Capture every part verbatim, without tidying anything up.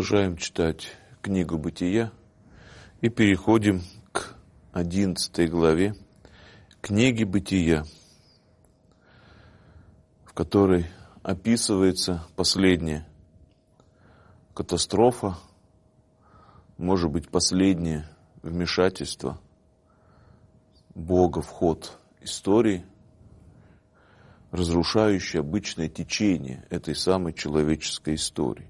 Продолжаем читать книгу Бытия и переходим к одиннадцатой главе книги Бытия, в которой описывается последняя катастрофа, может быть, последнее вмешательство Бога в ход истории, разрушающее обычное течение этой самой человеческой истории.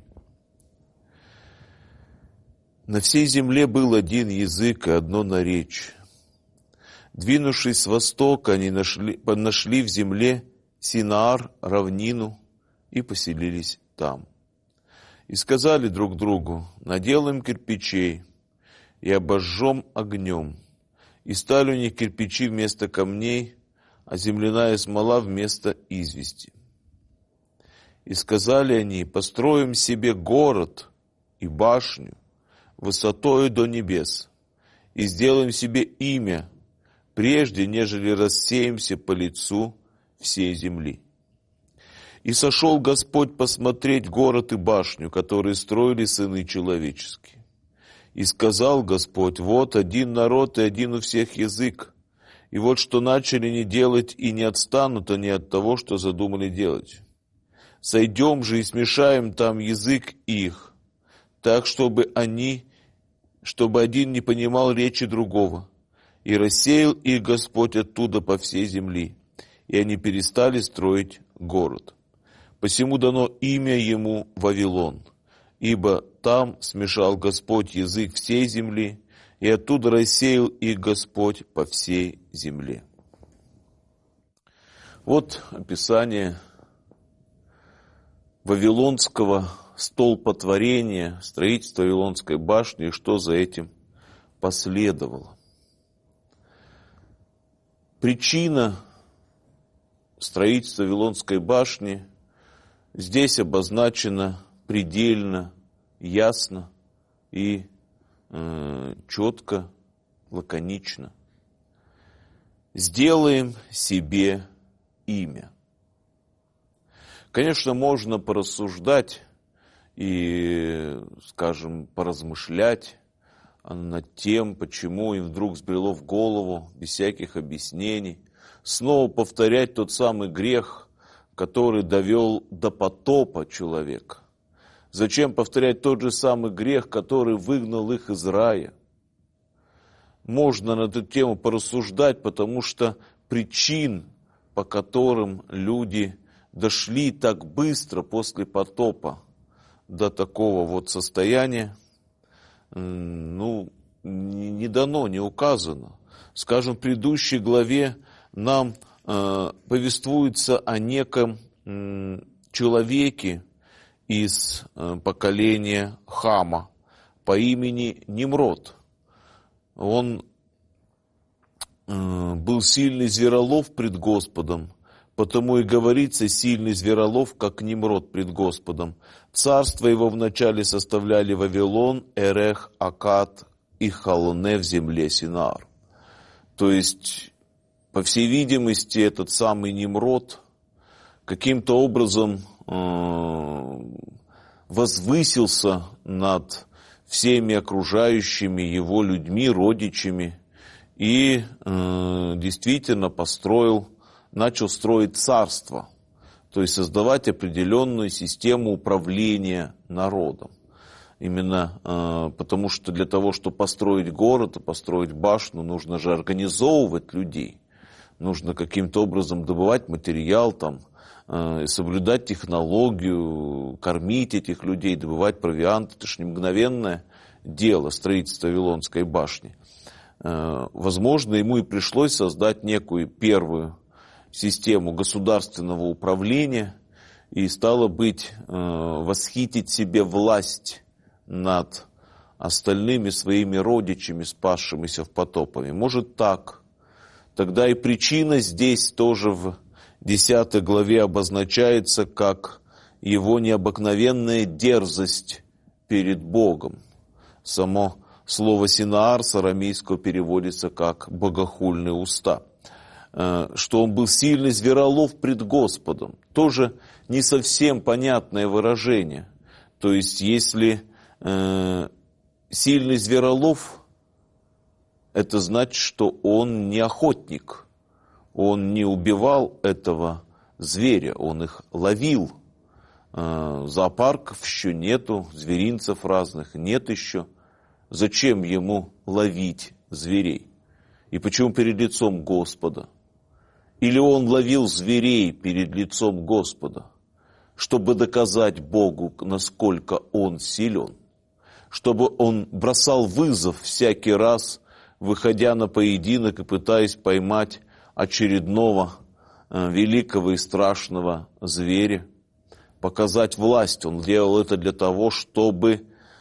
На всей земле был один язык и одно наречие. Двинувшись с востока, они нашли, нашли в земле Синаар, равнину, и поселились там. И сказали друг другу: наделаем кирпичей и обожжем огнем. И стали у них кирпичи вместо камней, а земляная смола вместо извести. И сказали они: построим себе город и башню высотою до небес, и сделаем себе имя, прежде нежели рассеемся по лицу всей земли. И сошел Господь посмотреть город и башню, которые строили сыны человеческие. И сказал Господь: вот один народ и один у всех язык, и вот что начали не делать, и не отстанут они от того, что задумали делать. Сойдем же и смешаем там язык их, так, чтобы они, чтобы один не понимал речи другого. И рассеял их Господь оттуда по всей земли, и они перестали строить город. Посему дано имя ему Вавилон, ибо там смешал Господь язык всей земли, и оттуда рассеял их Господь по всей земле. Вот описание вавилонского столпотворения, строительства Вавилонской башни, и что за этим последовало. Причина строительства Вавилонской башни здесь обозначена предельно ясно и э, четко, лаконично. Сделаем себе имя. Конечно, можно порассуждать и, скажем, поразмышлять над тем, почему им вдруг взбрело в голову, без всяких объяснений, снова повторять тот самый грех, который довел до потопа человека. Зачем повторять тот же самый грех, который выгнал их из рая? Можно на эту тему порассуждать, потому что причин, по которым люди дошли так быстро после потопа до такого вот состояния, ну, не дано, не указано. Скажем, в предыдущей главе нам э, повествуется о неком э, человеке из э, поколения Хама по имени Нимрод. Он э, был сильный зверолов пред Господом, потому и говорится: сильный зверолов, как Нимрод пред Господом. Царство его вначале составляли Вавилон, Эрех, Акад и Халоне в земле Синаар. То есть, по всей видимости, этот самый Нимрод каким-то образом э, возвысился над всеми окружающими его людьми, родичами, и э, действительно построил, начал строить царство, то есть создавать определенную систему управления народом. Именно э, потому что для того, чтобы построить город и построить башню, нужно же организовывать людей. Нужно каким-то образом добывать материал, там, э, соблюдать технологию, кормить этих людей, добывать провиант. Это же не мгновенное дело, строительство Вавилонской башни. Э, возможно, ему и пришлось создать некую первую систему государственного управления и, стало быть, э, восхитить себе власть над остальными своими родичами, спасшимися в потопе. Может так. Тогда и причина здесь тоже в десятой главе обозначается как его необыкновенная дерзость перед Богом. Само слово «синаар» с арамейского переводится как «богохульные уста». Что он был сильный зверолов пред Господом. Тоже не совсем понятное выражение. То есть, если э, сильный зверолов, это значит, что он не охотник, он не убивал этого зверя, он их ловил. Э, зоопарков еще нету, зверинцев разных нет еще. Зачем ему ловить зверей? И почему перед лицом Господа? Или он ловил зверей перед лицом Господа, чтобы доказать Богу, насколько он силен, чтобы он бросал вызов всякий раз, выходя на поединок и пытаясь поймать очередного э, великого и страшного зверя, показать власть. Он делал это для того, чтобы,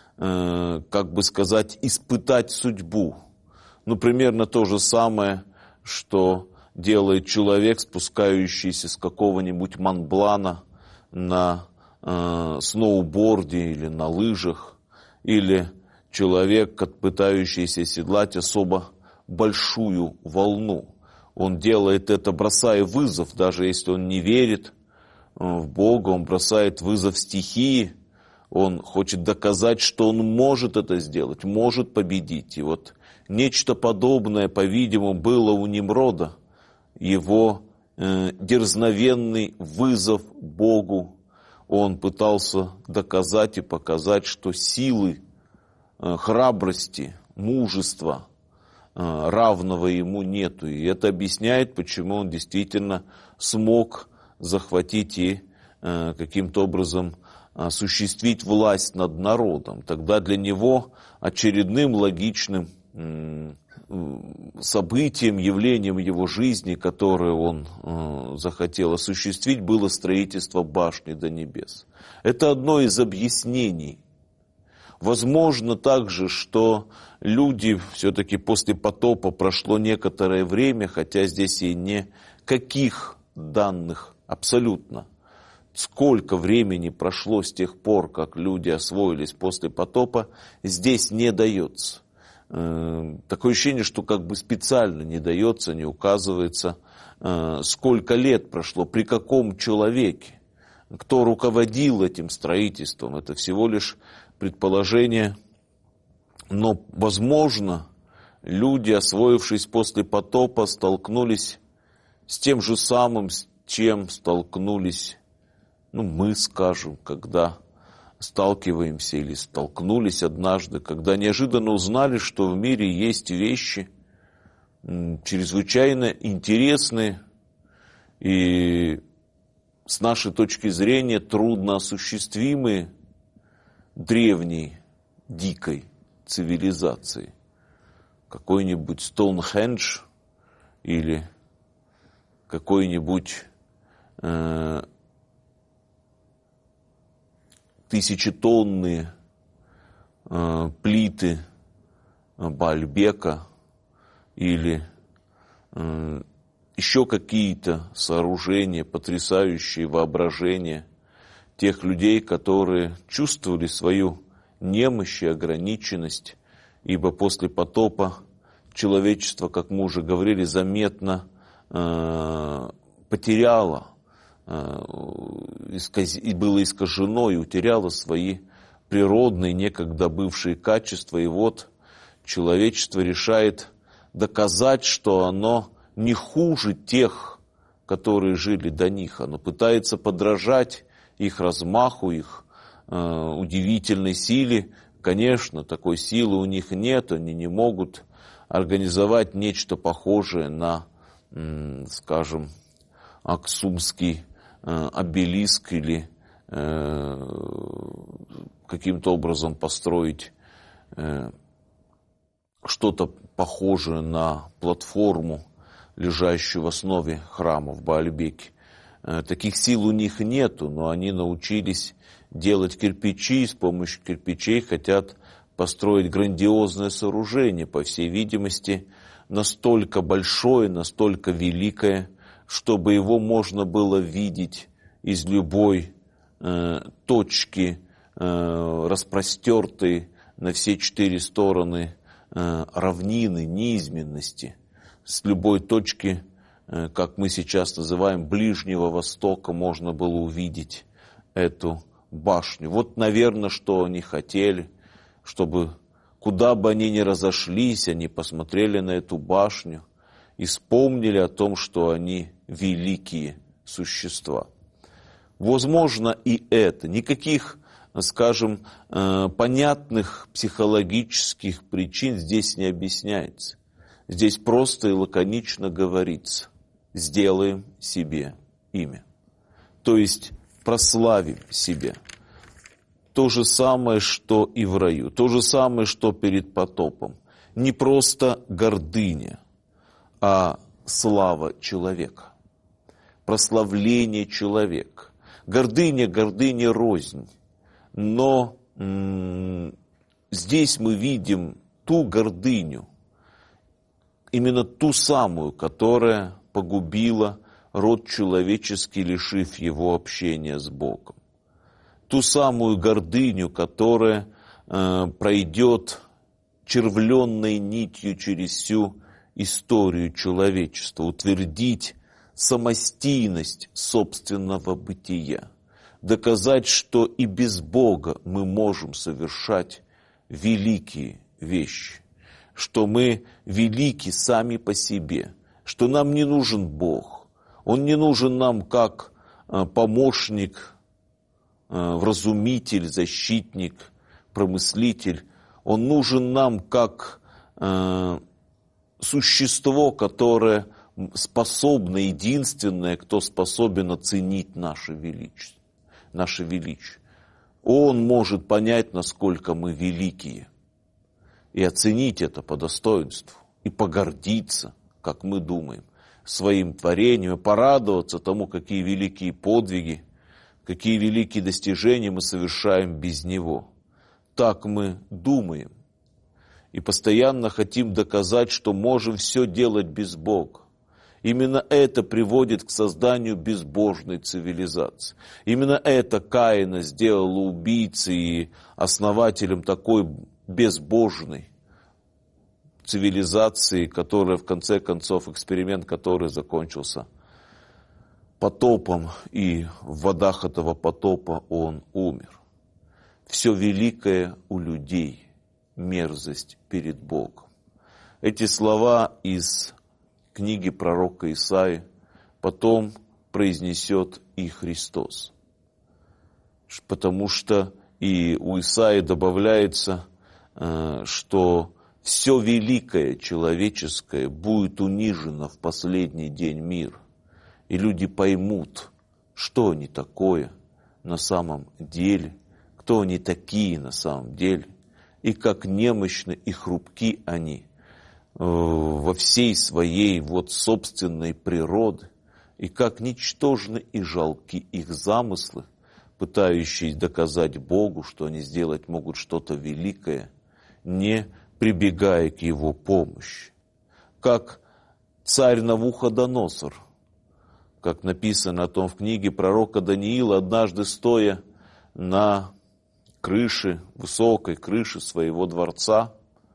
э, как бы сказать, испытать судьбу. Ну, примерно то же самое, что делает человек, спускающийся с какого-нибудь Монблана на э, сноуборде или на лыжах, или человек, пытающийся седлать особо большую волну. Он делает это, бросая вызов, даже если он не верит в Бога, он бросает вызов стихии, он хочет доказать, что он может это сделать, может победить. И вот нечто подобное, по-видимому, было у Нимрода, его э, дерзновенный вызов Богу. Он пытался доказать и показать, что силы, э, храбрости, мужества э, равного ему нету. И это объясняет, почему он действительно смог захватить и э, каким-то образом осуществить власть над народом. Тогда для него очередным логичным э, событием, явлением его жизни, которое он э, захотел осуществить, было строительство башни до небес. Это одно из объяснений. Возможно также, что люди все-таки после потопа прошло некоторое время, хотя здесь и никаких данных абсолютно. Сколько времени прошло с тех пор, как люди освоились после потопа, здесь не дается. Такое ощущение, что как бы специально не дается, не указывается, сколько лет прошло, при каком человеке, кто руководил этим строительством. Это всего лишь предположение, но, возможно, люди, освоившись после потопа, столкнулись с тем же самым, с чем столкнулись, ну, мы, скажем, когда сталкиваемся или столкнулись однажды, когда неожиданно узнали, что в мире есть вещи чрезвычайно интересные и с нашей точки зрения трудно осуществимые древней, дикой цивилизацией. Какой-нибудь Стоунхендж или какой-нибудь э, тысячетонные э, плиты Баальбека или э, еще какие-то сооружения, потрясающие воображение тех людей, которые чувствовали свою немощь и ограниченность, ибо после потопа человечество, как мы уже говорили, заметно э, потеряло, и было искажено и утеряло свои природные, некогда бывшие качества. И вот человечество решает доказать, что оно не хуже тех, которые жили до них. Оно пытается подражать их размаху, их э, удивительной силе. Конечно, такой силы у них нет, они не могут организовать нечто похожее на, э, скажем, Аксумский обелиск или э, каким-то образом построить э, что-то похожее на платформу, лежащую в основе храма в Баальбеке. Э, таких сил у них нету, но они научились делать кирпичи, и с помощью кирпичей хотят построить грандиозное сооружение, по всей видимости, настолько большое, настолько великое, чтобы его можно было видеть из любой э, точки, э, распростертой на все четыре стороны э, равнины, низменности, с любой точки, э, как мы сейчас называем, Ближнего Востока, можно было увидеть эту башню. Вот, наверное, что они хотели. чтобы куда бы они ни разошлись, они посмотрели на эту башню и вспомнили о том, что они великие существа. Возможно, и это. Никаких, скажем, понятных психологических причин здесь не объясняется. Здесь просто и лаконично говорится: сделаем себе имя. То есть прославим себя. То же самое, что и в раю. То же самое, что перед потопом. Не просто гордыня, а слава человека. Прославление человека. Гордыня, гордыня рознь. Но м- здесь мы видим ту гордыню, именно ту самую, которая погубила род человеческий, лишив его общения с Богом. Ту самую гордыню, которая э, пройдет червленной нитью через всю историю человечества, утвердить самостийность собственного бытия, доказать, что и без Бога мы можем совершать великие вещи, что мы велики сами по себе, что нам не нужен Бог, Он не нужен нам как помощник, вразумитель, защитник, промыслитель, Он нужен нам как существо, которое способно, единственное, кто способен оценить наше величие. Наше величие. Он может понять, насколько мы великие, и оценить это по достоинству, и погордиться, как мы думаем, своим творением, и порадоваться тому, какие великие подвиги, какие великие достижения мы совершаем без Него. Так мы думаем. И постоянно хотим доказать, что можем все делать без Бога. Именно это приводит к созданию безбожной цивилизации. Именно это Каина сделало убийцей и основателем такой безбожной цивилизации, которая, в конце концов, эксперимент, который закончился потопом, и в водах этого потопа он умер. Все великое у людей – мерзость перед Богом. Эти слова из книги пророка Исаии потом произнесет и Христос. Потому что и у Исаии добавляется, что все великое человеческое будет унижено в последний день мира. И люди поймут, что они такое на самом деле, кто они такие на самом деле, и как немощны и хрупки они во всей своей вот собственной природы, и как ничтожны и жалки их замыслы, пытающиеся доказать Богу, что они сделать могут что-то великое, не прибегая к Его помощи. Как царь Навуходоносор, как написано о том в книге пророка Даниила, однажды стоя на крыше, высокой крыше своего дворца,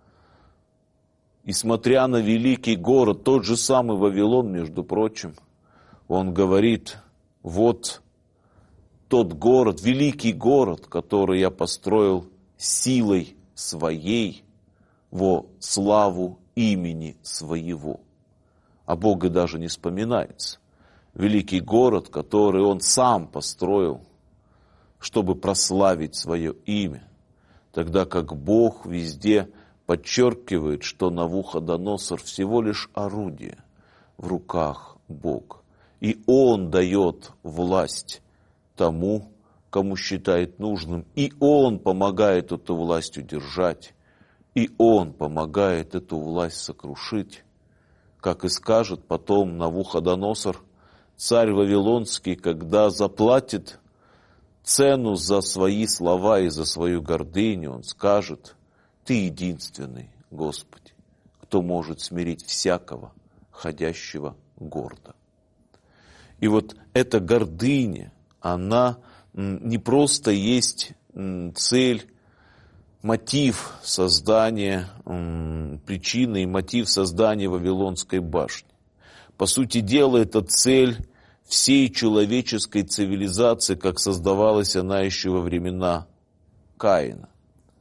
и смотря на великий город, тот же самый Вавилон, между прочим, он говорит: вот тот город, великий город, который я построил силой своей во славу имени своего. А Бога даже не вспоминается. Великий город, который он сам построил, чтобы прославить свое имя, тогда как Бог везде подчеркивает, что Навуходоносор всего лишь орудие в руках Бога. И Он дает власть тому, кому считает нужным, и Он помогает эту власть удержать, и Он помогает эту власть сокрушить. Как и скажет потом Навуходоносор, царь Вавилонский, когда заплатит цену за свои слова и за свою гордыню, он скажет: Ты единственный, Господи, кто может смирить всякого, ходящего гордо. И вот эта гордыня, она не просто есть цель, мотив создания, причина и мотив создания Вавилонской башни. По сути дела, это цель всей человеческой цивилизации, как создавалась она еще во времена Каина.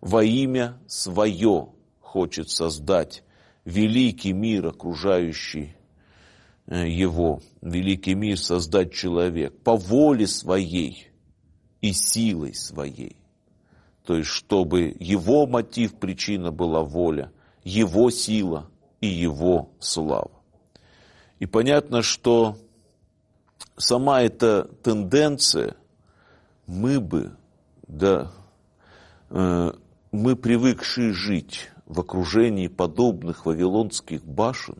во имя свое хочет создать великий мир, окружающий его, великий мир создать человек по воле своей и силой своей. То есть, чтобы его мотив, причина была воля, его сила и его слава. И понятно, что сама эта тенденция, мы бы, да, э, мы привыкшие жить в окружении подобных вавилонских башен,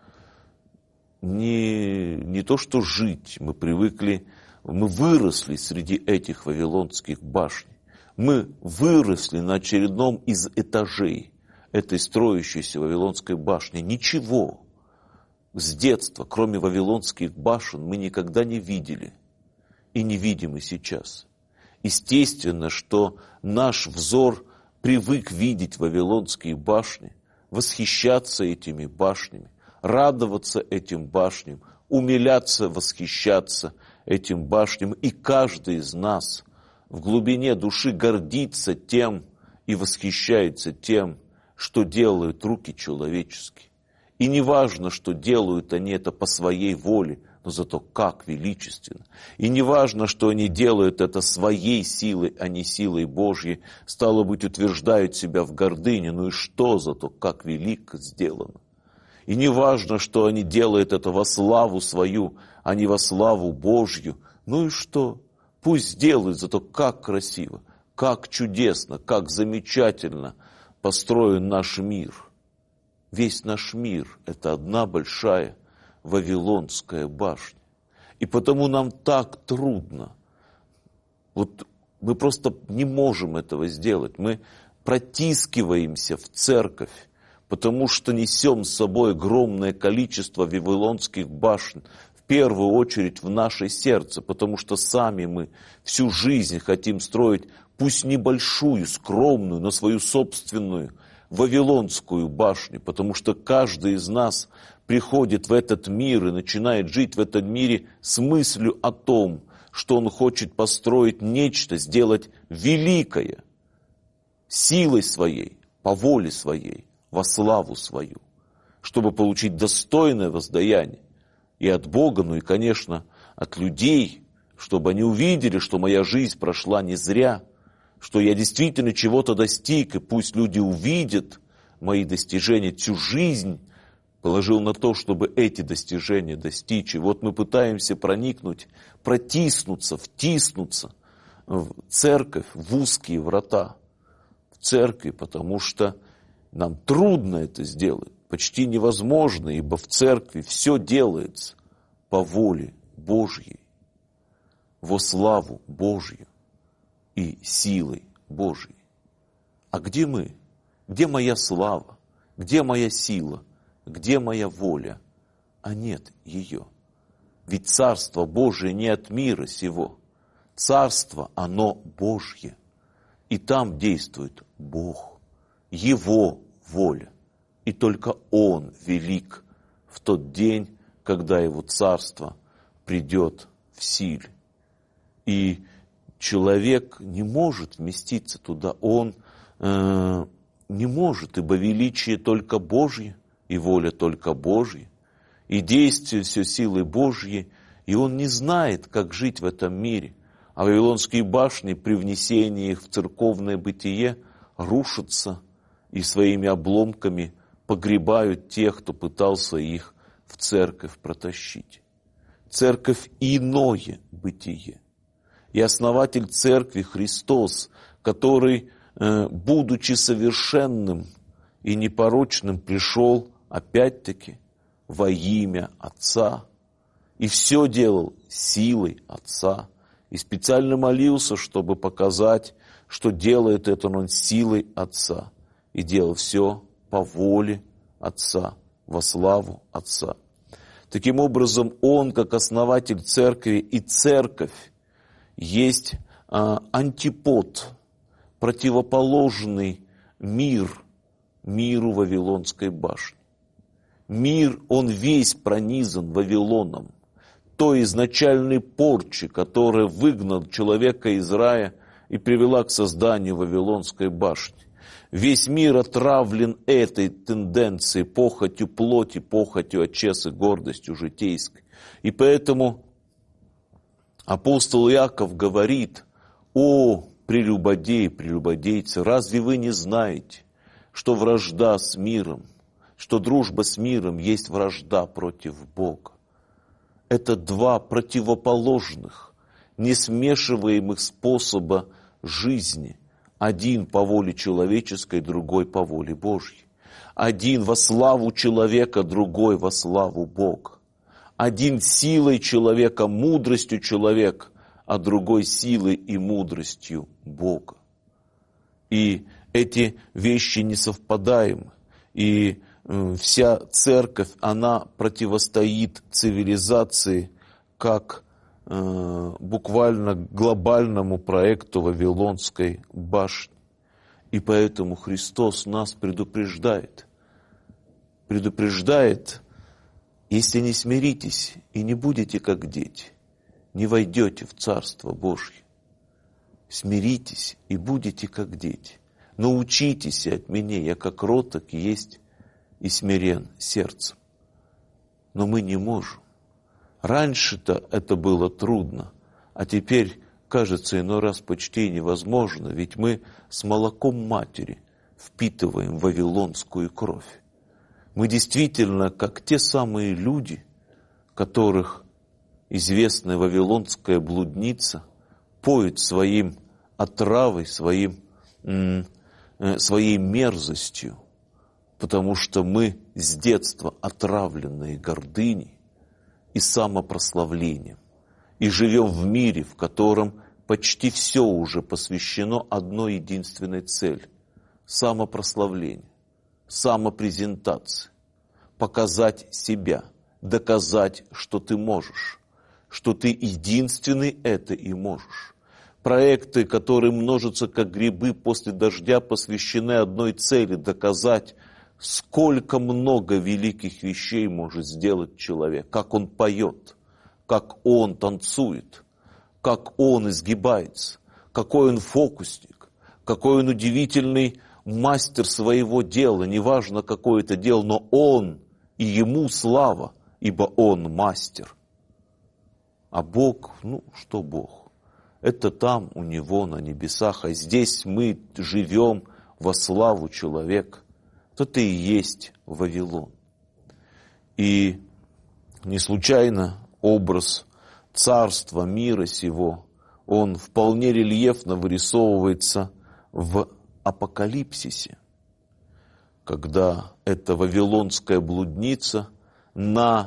не, не то что жить, мы привыкли, мы выросли среди этих вавилонских башен. Мы выросли на очередном из этажей этой строящейся вавилонской башни. Ничего с детства, кроме вавилонских башен, мы никогда не видели и не видим и сейчас. Естественно, что наш взор привык видеть вавилонские башни, восхищаться этими башнями, радоваться этим башням, умиляться, восхищаться этим башням. И каждый из нас в глубине души гордится тем и восхищается тем, что делают руки человеческие. И не важно, что делают они это по своей воле, но зато как величественно. И не важно, что они делают это своей силой, а не силой Божьей. Стало быть, утверждают себя в гордыне. Ну и что зато, как велико сделано. И не важно, что они делают это во славу свою, а не во славу Божью. Ну и что? Пусть делают, зато как красиво, как чудесно, как замечательно построен наш мир. Весь наш мир – это одна большая Вавилонская башня. И потому нам так трудно. Вот мы просто не можем этого сделать. Мы протискиваемся в церковь, потому что несем с собой огромное количество вавилонских башен, в первую очередь в наше сердце, потому что сами мы всю жизнь хотим строить, пусть небольшую, скромную, но свою собственную Вавилонскую башню, потому что каждый из нас приходит в этот мир и начинает жить в этом мире с мыслью о том, что он хочет построить нечто, сделать великое, силой своей, по воле своей, во славу свою, чтобы получить достойное воздаяние и от Бога, ну и, конечно, от людей, чтобы они увидели, что моя жизнь прошла не зря, что я действительно чего-то достиг, и пусть люди увидят мои достижения, всю жизнь положил на то, чтобы эти достижения достичь. И вот мы пытаемся проникнуть, протиснуться, втиснуться в церковь, в узкие врата в церкви, потому что нам трудно это сделать, почти невозможно, ибо в церкви все делается по воле Божьей, во славу Божью и силой Божьей. А где мы? Где моя слава? Где моя сила? Где моя воля? А нет ее. Ведь Царство Божие не от мира сего. Царство, оно Божье. И там действует Бог, Его воля. И только Он велик в тот день, когда Его Царство придет в силе. И человек не может вместиться туда, он э, не может, ибо величие только Божье, и воля только Божья, и действие все силы Божьей, и он не знает, как жить в этом мире. А вавилонские башни при внесении их в церковное бытие рушатся и своими обломками погребают тех, кто пытался их в церковь протащить. Церковь – иное бытие. И основатель церкви Христос, который, будучи совершенным и непорочным, пришел опять-таки во имя Отца и все делал силой Отца. И специально молился, чтобы показать, что делает это он силой Отца. И делал все по воле Отца, во славу Отца. Таким образом, Он, как основатель церкви, и церковь есть а, антипод, противоположный мир миру Вавилонской башни. Мир, он весь пронизан Вавилоном, той изначальной порчи, которая выгнала человека из рая и привела к созданию Вавилонской башни. Весь мир отравлен этой тенденцией, похотью плоти, похотью очес и гордостью житейской. И поэтому апостол Иаков говорит: «О, прелюбодеи, прелюбодейцы, разве вы не знаете, что вражда с миром, что дружба с миром есть вражда против Бога?» Это два противоположных, несмешиваемых способа жизни. Один по воле человеческой, другой по воле Божьей. Один во славу человека, другой во славу Бога. Один силой человека, мудростью человека, а другой силой и мудростью Бога. И эти вещи несовпадаемы. И вся церковь, она противостоит цивилизации как э, буквально глобальному проекту Вавилонской башни. И поэтому Христос нас предупреждает. Предупреждает: если не смиритесь и не будете как дети, не войдете в Царство Божье. Смиритесь и будете как дети. Научитесь от меня, я как кроток есть и смирен сердцем. Но мы не можем. Раньше-то это было трудно, а теперь, кажется, иной раз почти невозможно, ведь мы с молоком матери впитываем вавилонскую кровь. Мы действительно, как те самые люди, которых известная вавилонская блудница поет своим отравой, своим, своей мерзостью, потому что мы с детства отравленные гордыней и самопрославлением, и живем в мире, в котором почти все уже посвящено одной единственной цели – самопрославлению, самопрезентации, показать себя, доказать, что ты можешь, что ты единственный это и можешь. Проекты, которые множатся как грибы после дождя, посвящены одной цели – доказать, сколько много великих вещей может сделать человек, как он поет, как он танцует, как он изгибается, какой он фокусник, какой он удивительный мастер своего дела, неважно какое это дело, но он и ему слава, ибо он мастер. А Бог, ну что Бог? Это там у него на небесах, а здесь мы живем во славу человека. Это и есть Вавилон. И не случайно образ царства мира сего, он вполне рельефно вырисовывается в Апокалипсисе, когда эта вавилонская блудница на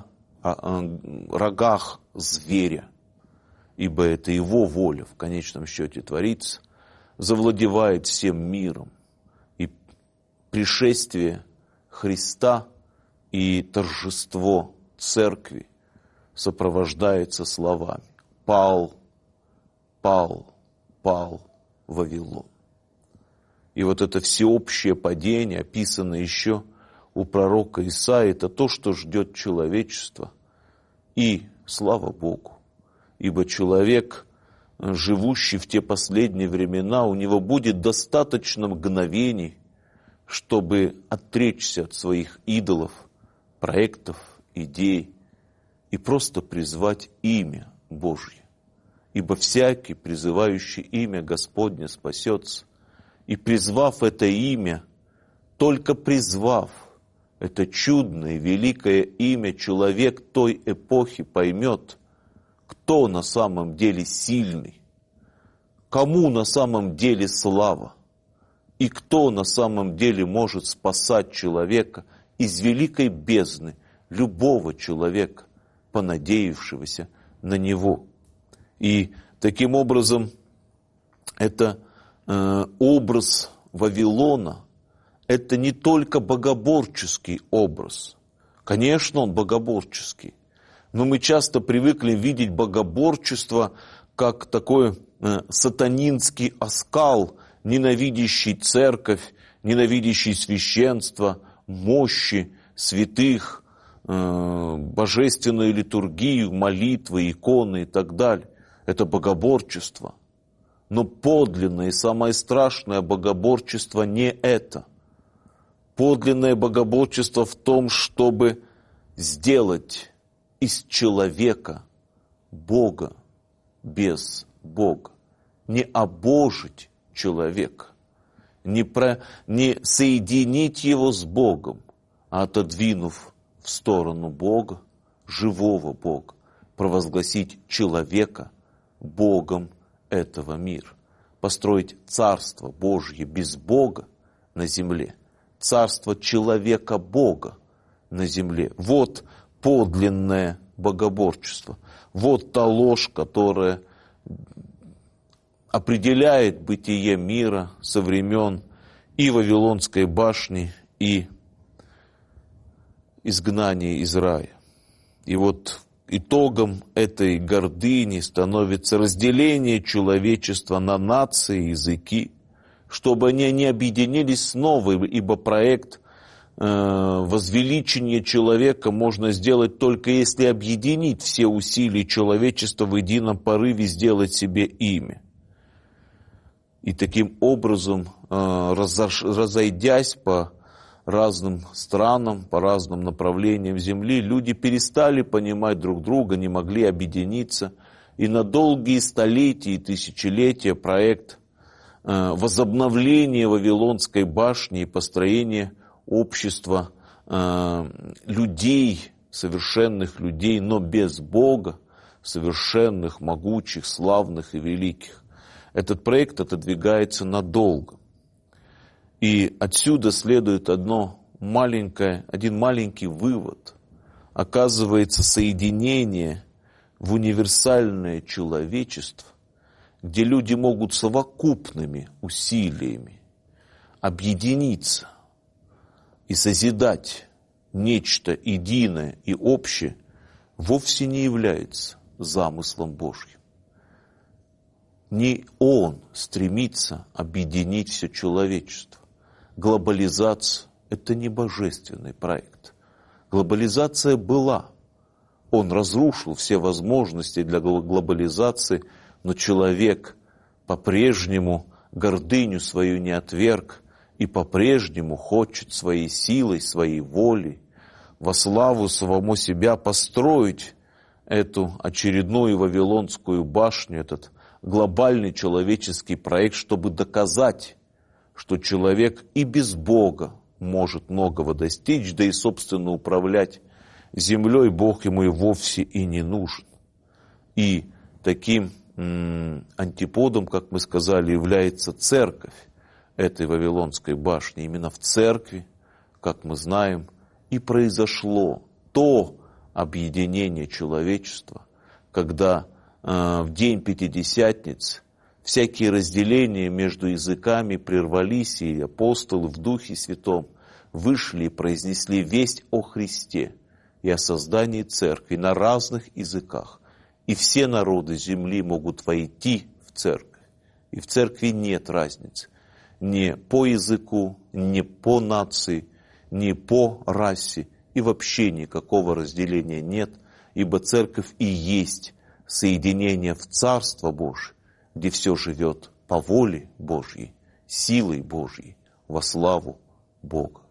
рогах зверя, ибо это его воля в конечном счете творится, завладевает всем миром. И пришествие Христа и торжество церкви сопровождается словами: «Пал, пал, пал Вавилон». И вот это всеобщее падение, описанное еще у пророка Исаии, это то, что ждет человечество. И слава Богу, ибо человек, живущий в те последние времена, у него будет достаточно мгновений, чтобы отречься от своих идолов, проектов, идей и просто призвать имя Божье. Ибо всякий, призывающий имя Господне, спасется. И призвав это имя, только призвав это чудное, великое имя, человек той эпохи поймет, кто на самом деле сильный, кому на самом деле слава, и кто на самом деле может спасать человека из великой бездны, любого человека, понадеявшегося на него. И таким образом это э, образ Вавилона, это не только богоборческий образ. Конечно, он богоборческий, но мы часто привыкли видеть богоборчество как такой э, сатанинский оскал, ненавидящий церковь, ненавидящий священство, мощи святых, э, божественную литургию, молитвы, иконы и так далее. Это богоборчество. Но подлинное и самое страшное богоборчество не это. Подлинное богоборчество в том, чтобы сделать из человека Бога без Бога. Не обожить человека, не, про, не соединить его с Богом, а отодвинув в сторону Бога, живого Бога, провозгласить человека Богом этого мира. Построить Царство Божье без Бога на земле. Царство человека Бога на земле. Вот подлинное богоборчество. Вот та ложь, которая определяет бытие мира со времен и Вавилонской башни, и изгнания из рая. И вот итогом этой гордыни становится разделение человечества на нации, языки, чтобы они не объединились снова, ибо проект э, возвеличения человека можно сделать только если объединить все усилия человечества в едином порыве сделать себе имя. И таким образом, э, разойдясь по разным странам, по разным направлениям Земли, люди перестали понимать друг друга, не могли объединиться. И на долгие столетия и тысячелетия проект э, возобновления Вавилонской башни и построения общества э, людей, совершенных людей, но без Бога, совершенных, могучих, славных и великих. Этот проект отодвигается надолго. И отсюда следует одно маленькое, один маленький вывод. Оказывается, соединение в универсальное человечество, где люди могут совокупными усилиями объединиться и созидать нечто единое и общее, вовсе не является замыслом Божьим. Не Он стремится объединить все человечество. Глобализация – это не божественный проект. Глобализация была. Он разрушил все возможности для глобализации, но человек по-прежнему гордыню свою не отверг и по-прежнему хочет своей силой, своей волей во славу самому себя построить эту очередную Вавилонскую башню, этот глобальный человеческий проект, чтобы доказать, что человек и без Бога может многого достичь, да и, собственно, управлять землей Бог ему и вовсе и не нужен. И таким м- антиподом, как мы сказали, является церковь этой Вавилонской башни. Именно в церкви, как мы знаем, и произошло то объединение человечества, когда э, в день Пятидесятницы всякие разделения между языками прервались, и апостолы в Духе Святом вышли и произнесли весть о Христе и о создании церкви на разных языках. И все народы земли могут войти в церковь. И в церкви нет разницы ни по языку, ни по нации, ни по расе. И вообще никакого разделения нет, ибо церковь и есть соединение в Царство Божие, где все живет по воле Божьей, силой Божьей, во славу Бога.